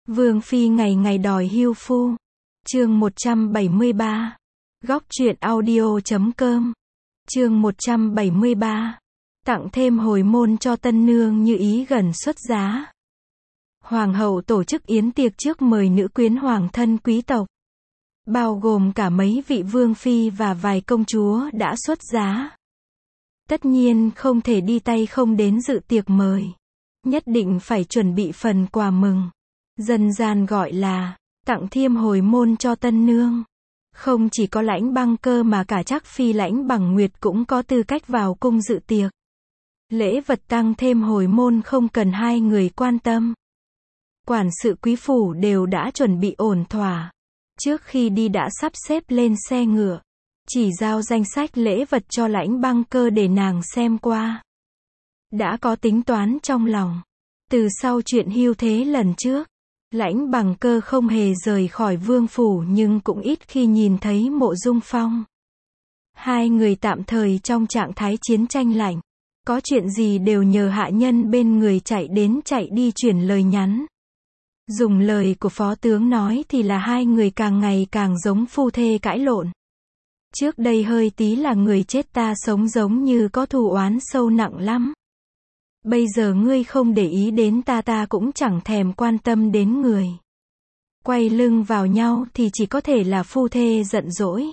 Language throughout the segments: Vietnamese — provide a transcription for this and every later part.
Vương phi ngày ngày đòi hưu phu. Chương 173. Góc truyện audio.com. Chương 173. Tặng thêm hồi môn cho tân nương như ý gần xuất giá. Hoàng hậu tổ chức yến tiệc trước mời nữ quyến hoàng thân quý tộc, bao gồm cả mấy vị vương phi và vài công chúa đã xuất giá. Tất nhiên không thể đi tay không đến dự tiệc mời. Nhất định phải chuẩn bị phần quà mừng. Dân gian gọi là tặng thiêm hồi môn cho tân nương. Không chỉ có Lãnh Băng Cơ mà cả Trác phi Lãnh Bằng Nguyệt cũng có tư cách vào cung dự tiệc. Lễ vật tăng thêm hồi môn không cần hai người quan tâm. Quản sự quý phủ đều đã chuẩn bị ổn thỏa. Trước khi đi đã sắp xếp lên xe ngựa, chỉ giao danh sách lễ vật cho Lãnh Băng Cơ để nàng xem qua. Đã có tính toán trong lòng. Từ sau chuyện hưu thế lần trước, Lãnh Bằng Cơ không hề rời khỏi vương phủ nhưng cũng ít khi nhìn thấy Mộ Dung Phong. Hai người tạm thời trong trạng thái chiến tranh lạnh. Có chuyện gì đều nhờ hạ nhân bên người chạy đến chạy đi chuyển lời nhắn. Dùng lời của phó tướng nói thì là hai người càng ngày càng giống phu thê cãi lộn. Trước đây hơi tí là người chết ta sống giống như có thù oán sâu nặng lắm. Bây giờ ngươi không để ý đến ta, ta cũng chẳng thèm quan tâm đến người. Quay lưng vào nhau thì chỉ có thể là phu thê giận dỗi.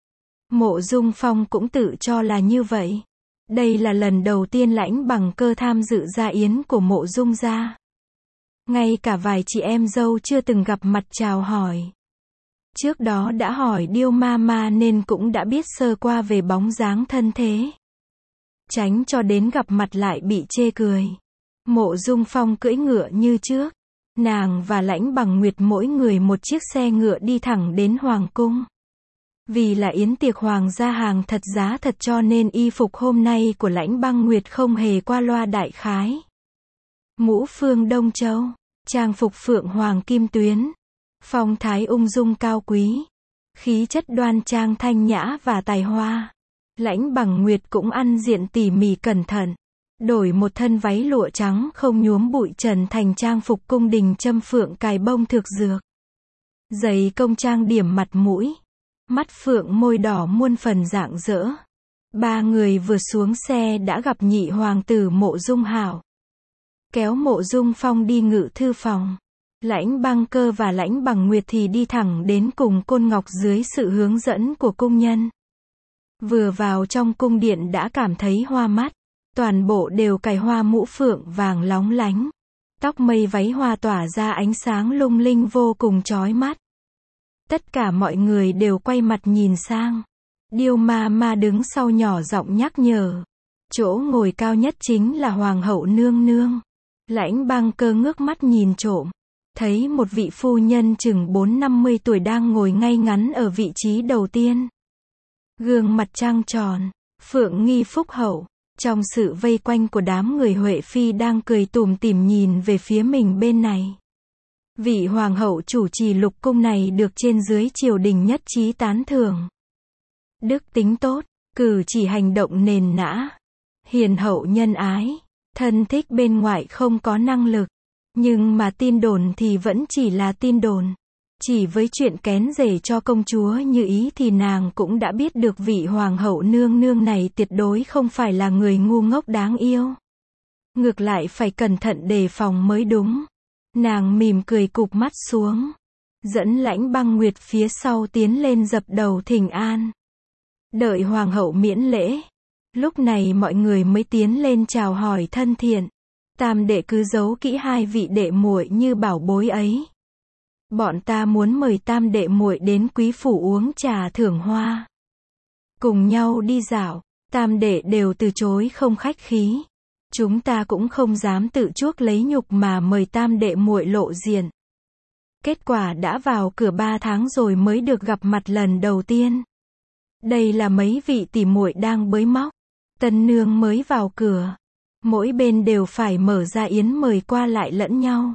Mộ Dung Phong cũng tự cho là như vậy. Đây là lần đầu tiên Lãnh Bằng Cơ tham dự gia yến của Mộ Dung gia. Ngay cả vài chị em dâu chưa từng gặp mặt chào hỏi. Trước đó đã hỏi Điêu Mama nên cũng đã biết sơ qua về bóng dáng thân thế. Tránh cho đến gặp mặt lại bị chê cười. Mộ Dung Phong cưỡi ngựa như trước. Nàng và Lãnh Bằng Nguyệt mỗi người một chiếc xe ngựa đi thẳng đến hoàng cung. Vì là yến tiệc hoàng gia hàng thật giá thật cho nên y phục hôm nay của Lãnh Băng Nguyệt không hề qua loa đại khái. Mũ phương Đông Châu, trang phục phượng hoàng kim tuyến, phong thái ung dung cao quý, khí chất đoan trang thanh nhã và tài hoa. Lãnh Bằng Nguyệt cũng ăn diện tỉ mỉ cẩn thận, đổi một thân váy lụa trắng không nhuốm bụi trần thành trang phục cung đình châm phượng cài bông thực dược. Giày công trang điểm mặt mũi, mắt phượng môi đỏ muôn phần rạng rỡ. Ba người vừa xuống xe đã gặp nhị hoàng tử Mộ Dung Hạo. Kéo Mộ Dung Phong đi ngự thư phòng. Lãnh Băng Cơ và Lãnh Bằng Nguyệt thì đi thẳng đến cùng Côn Ngọc dưới sự hướng dẫn của cung nhân. Vừa vào trong cung điện đã cảm thấy hoa mắt. Toàn bộ đều cài hoa mũ phượng vàng lóng lánh. Tóc mây váy hoa tỏa ra ánh sáng lung linh vô cùng chói mắt. Tất cả mọi người đều quay mặt nhìn sang. Điêu Mama đứng sau nhỏ giọng nhắc nhở. Chỗ ngồi cao nhất chính là Hoàng hậu nương nương. Lãnh Băng Cơ ngước mắt nhìn trộm. Thấy một vị phu nhân chừng 40-50 tuổi đang ngồi ngay ngắn ở vị trí đầu tiên. Gương mặt trăng tròn, phượng nghi phúc hậu. Trong sự vây quanh của đám người Huệ Phi đang cười tủm tỉm nhìn về phía mình bên này. Vị hoàng hậu chủ trì lục cung này được trên dưới triều đình nhất trí tán thưởng. Đức tính tốt, cử chỉ hành động nền nã, hiền hậu nhân ái, thân thích bên ngoại không có năng lực. Nhưng mà tin đồn thì vẫn chỉ là tin đồn. Chỉ với chuyện kén rể cho công chúa như ý thì nàng cũng đã biết được vị hoàng hậu nương nương này tuyệt đối không phải là người ngu ngốc đáng yêu. Ngược lại phải cẩn thận đề phòng mới đúng. Nàng mỉm cười cụp mắt xuống, dẫn Lãnh Băng Nguyệt phía sau tiến lên dập đầu thỉnh an. Đợi hoàng hậu miễn lễ. Lúc này mọi người mới tiến lên chào hỏi thân thiện. Tam đệ cứ giấu kỹ hai vị đệ muội như bảo bối ấy. Bọn ta muốn mời tam đệ muội đến quý phủ uống trà thưởng hoa. Cùng nhau đi dạo, tam đệ đều từ chối không khách khí. Chúng ta cũng không dám tự chuốc lấy nhục mà mời tam đệ muội lộ diện. Kết quả đã vào cửa 3 tháng rồi mới được gặp mặt lần đầu tiên. Đây là mấy vị tỷ muội đang bới móc. Tân nương mới vào cửa. Mỗi bên đều phải mở ra yến mời qua lại lẫn nhau.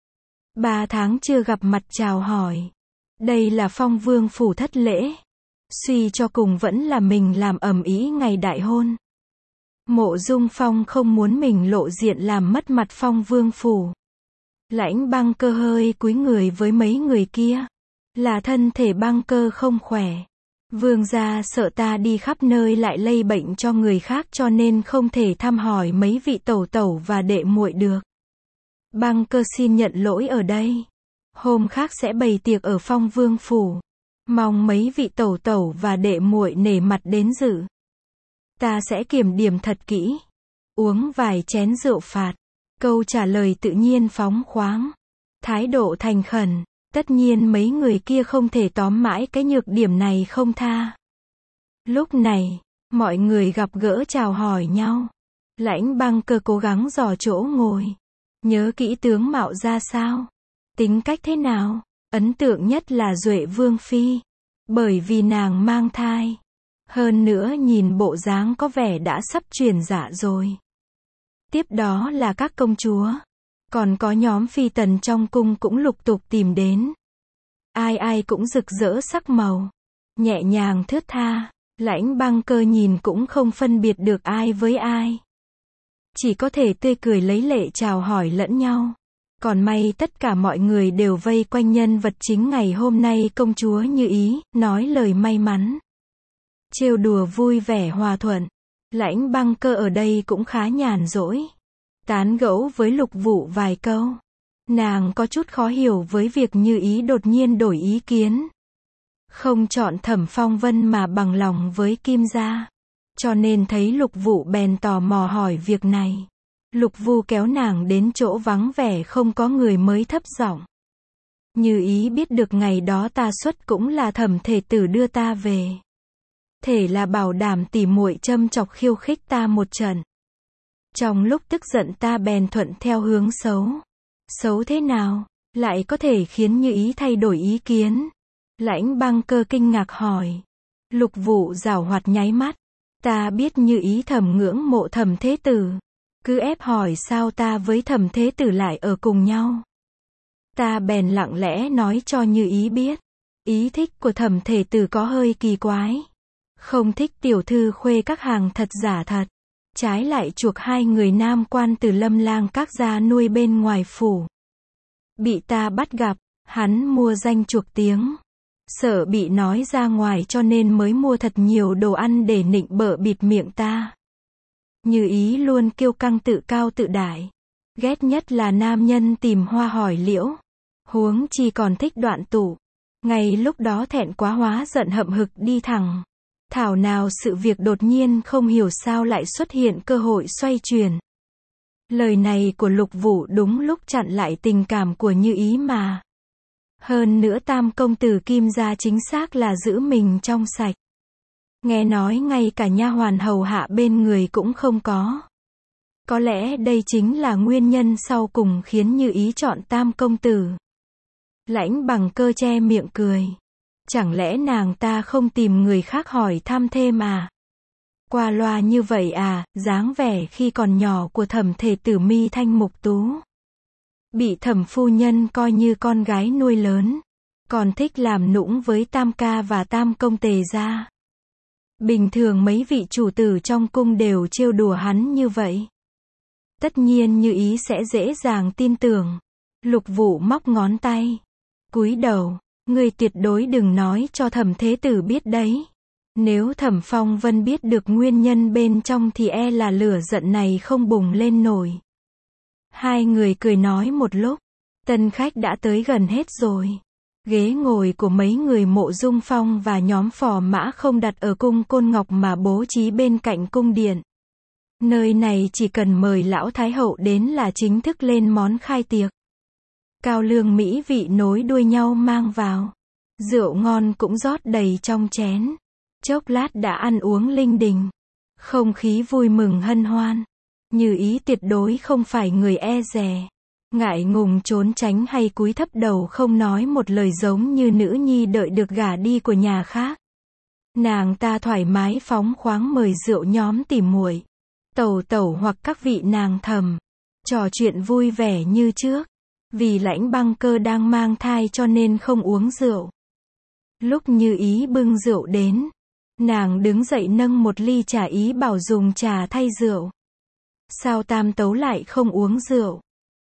3 tháng chưa gặp mặt chào hỏi. Đây là Phong vương phủ thất lễ. Suy cho cùng vẫn là mình làm ầm ĩ ngày đại hôn. Mộ Dung Phong không muốn mình lộ diện làm mất mặt Phong vương phủ. Lãnh Băng Cơ hơi cúi người với mấy người kia. Là thân thể Băng Cơ không khỏe. Vương gia sợ ta đi khắp nơi lại lây bệnh cho người khác cho nên không thể thăm hỏi mấy vị tẩu tẩu và đệ muội được. Băng Cơ xin nhận lỗi ở đây. Hôm khác sẽ bày tiệc ở Phong Vương phủ. Mong mấy vị tẩu tẩu và đệ muội nể mặt đến dự. Ta sẽ kiểm điểm thật kỹ. Uống vài chén rượu phạt. Câu trả lời tự nhiên phóng khoáng. Thái độ thành khẩn. Tất nhiên mấy người kia không thể tóm mãi cái nhược điểm này không tha. Lúc này, mọi người gặp gỡ chào hỏi nhau. Lãnh Băng Cơ cố gắng dò chỗ ngồi. Nhớ kỹ tướng mạo ra sao? Tính cách thế nào? Ấn tượng nhất là Duệ Vương Phi. Bởi vì nàng mang thai. Hơn nữa nhìn bộ dáng có vẻ đã sắp truyền dạ rồi. Tiếp đó là các công chúa. Còn có nhóm phi tần trong cung cũng lục tục tìm đến. Ai ai cũng rực rỡ sắc màu. Nhẹ nhàng thướt tha. Lãnh Băng Cơ nhìn cũng không phân biệt được ai với ai. Chỉ có thể tươi cười lấy lệ chào hỏi lẫn nhau. Còn may tất cả mọi người đều vây quanh nhân vật chính ngày hôm nay công chúa Như Ý, nói lời may mắn. Trêu đùa vui vẻ hòa thuận. Lãnh Băng Cơ ở đây cũng khá nhàn rỗi. Tán gẫu với Lục Vụ vài câu. Nàng có chút khó hiểu với việc Như Ý đột nhiên đổi ý kiến. Không chọn Thẩm Phong Vân mà bằng lòng với Kim gia. Cho nên thấy Lục Vụ bèn tò mò hỏi việc này. Lục Vu kéo nàng đến chỗ vắng vẻ không có người mới thấp giọng. Như Ý biết được ngày đó ta xuất cũng là Thẩm thể tử đưa ta về. Thể là bảo đảm tỉ muội châm chọc khiêu khích ta một trận. Trong lúc tức giận ta bèn thuận theo hướng xấu. Xấu thế nào? Lại có thể khiến Như Ý thay đổi ý kiến? Lãnh Băng Cơ kinh ngạc hỏi. Lục Vụ giảo hoạt nháy mắt. Ta biết Như Ý thầm ngưỡng mộ Thẩm thế tử. Cứ ép hỏi sao ta với Thẩm thế tử lại ở cùng nhau. Ta bèn lặng lẽ nói cho Như Ý biết. Ý thích của Thẩm thể tử có hơi kỳ quái. Không thích tiểu thư khuê các hàng thật giả thật. Trái lại chuộc hai người nam quan từ Lâm Lang các gia nuôi bên ngoài phủ. Bị ta bắt gặp, hắn mua danh chuộc tiếng. Sợ bị nói ra ngoài cho nên mới mua thật nhiều đồ ăn để nịnh bợ bịt miệng ta. Như Ý luôn kiêu căng tự cao tự đại. Ghét nhất là nam nhân tìm hoa hỏi liễu. Huống chi còn thích đoạn tụ. Ngay lúc đó thẹn quá hóa giận hậm hực đi thẳng. Thảo nào sự việc đột nhiên không hiểu sao lại xuất hiện cơ hội xoay chuyển. Lời này của Lục Vụ đúng lúc chặn lại tình cảm của Như Ý mà. Hơn nữa tam công tử Kim gia chính xác là giữ mình trong sạch. Nghe nói ngay cả nha hoàn hầu hạ bên người cũng không có. Có lẽ đây chính là nguyên nhân sau cùng khiến Như Ý chọn tam công tử. Lãnh Băng Cơ che miệng cười. Chẳng lẽ nàng ta không tìm người khác hỏi thăm thêm à? Qua loa như vậy à, dáng vẻ khi còn nhỏ của Thẩm thể tử mi thanh mục tú. Bị Thẩm phu nhân coi như con gái nuôi lớn. Còn thích làm nũng với tam ca và tam công tề gia. Bình thường mấy vị chủ tử trong cung đều trêu đùa hắn như vậy. Tất nhiên Như Ý sẽ dễ dàng tin tưởng. Lục Vụ móc ngón tay. Cúi đầu. Ngươi tuyệt đối đừng nói cho Thẩm thế tử biết đấy. Nếu Thẩm Phong Vân biết được nguyên nhân bên trong thì e là lửa giận này không bùng lên nổi. Hai người cười nói một lúc. Tân khách đã tới gần hết rồi. Ghế ngồi của mấy người Mộ Dung Phong và nhóm phò mã không đặt ở cung Côn Ngọc mà bố trí bên cạnh cung điện. Nơi này chỉ cần mời lão Thái Hậu đến là chính thức lên món khai tiệc. Cao lương mỹ vị nối đuôi nhau mang vào. Rượu ngon cũng rót đầy trong chén. Chốc lát đã ăn uống linh đình. Không khí vui mừng hân hoan. Như Ý tuyệt đối không phải người e dè. Ngại ngùng trốn tránh hay cúi thấp đầu không nói một lời giống như nữ nhi đợi được gả đi của nhà khác. Nàng ta thoải mái phóng khoáng mời rượu nhóm tỉ muội, tẩu tẩu hoặc các vị nàng thầm. Trò chuyện vui vẻ như trước. Vì Lãnh Băng Cơ đang mang thai cho nên không uống rượu. Lúc Như Ý bưng rượu đến, nàng đứng dậy nâng một ly trà ý bảo dùng trà thay rượu. Sao tam tấu lại không uống rượu?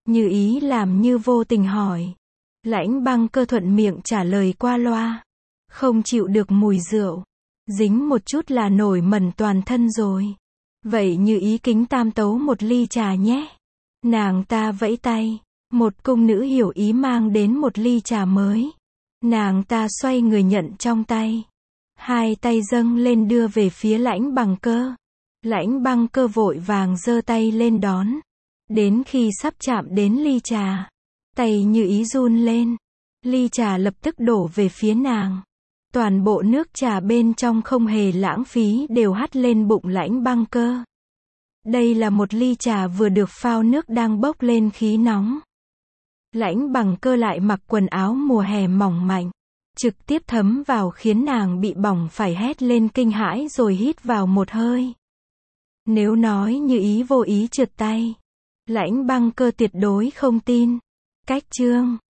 Như Ý làm như vô tình hỏi. Lãnh Băng Cơ thuận miệng trả lời qua loa. Không chịu được mùi rượu. Dính một chút là nổi mẩn toàn thân rồi. Vậy Như Ý kính Tam Tấu một ly trà nhé. Nàng ta vẫy tay. Một cung nữ hiểu ý mang đến một ly trà mới. Nàng ta xoay người nhận trong tay. Hai tay dâng lên đưa về phía Lãnh Bằng Cơ. Lãnh Băng Cơ vội vàng giơ tay lên đón. Đến khi sắp chạm đến ly trà, tay Như Ý run lên. Ly trà lập tức đổ về phía nàng. Toàn bộ nước trà bên trong không hề lãng phí đều hắt lên bụng Lãnh Băng Cơ. Đây là một ly trà vừa được phao nước đang bốc lên khí nóng. Lãnh Bằng Cơ lại mặc quần áo mùa hè mỏng manh, trực tiếp thấm vào khiến nàng bị bỏng phải hét lên kinh hãi rồi hít vào một hơi. Nếu nói Như Ý vô ý trượt tay, Lãnh Băng Cơ tuyệt đối không tin. Cách chương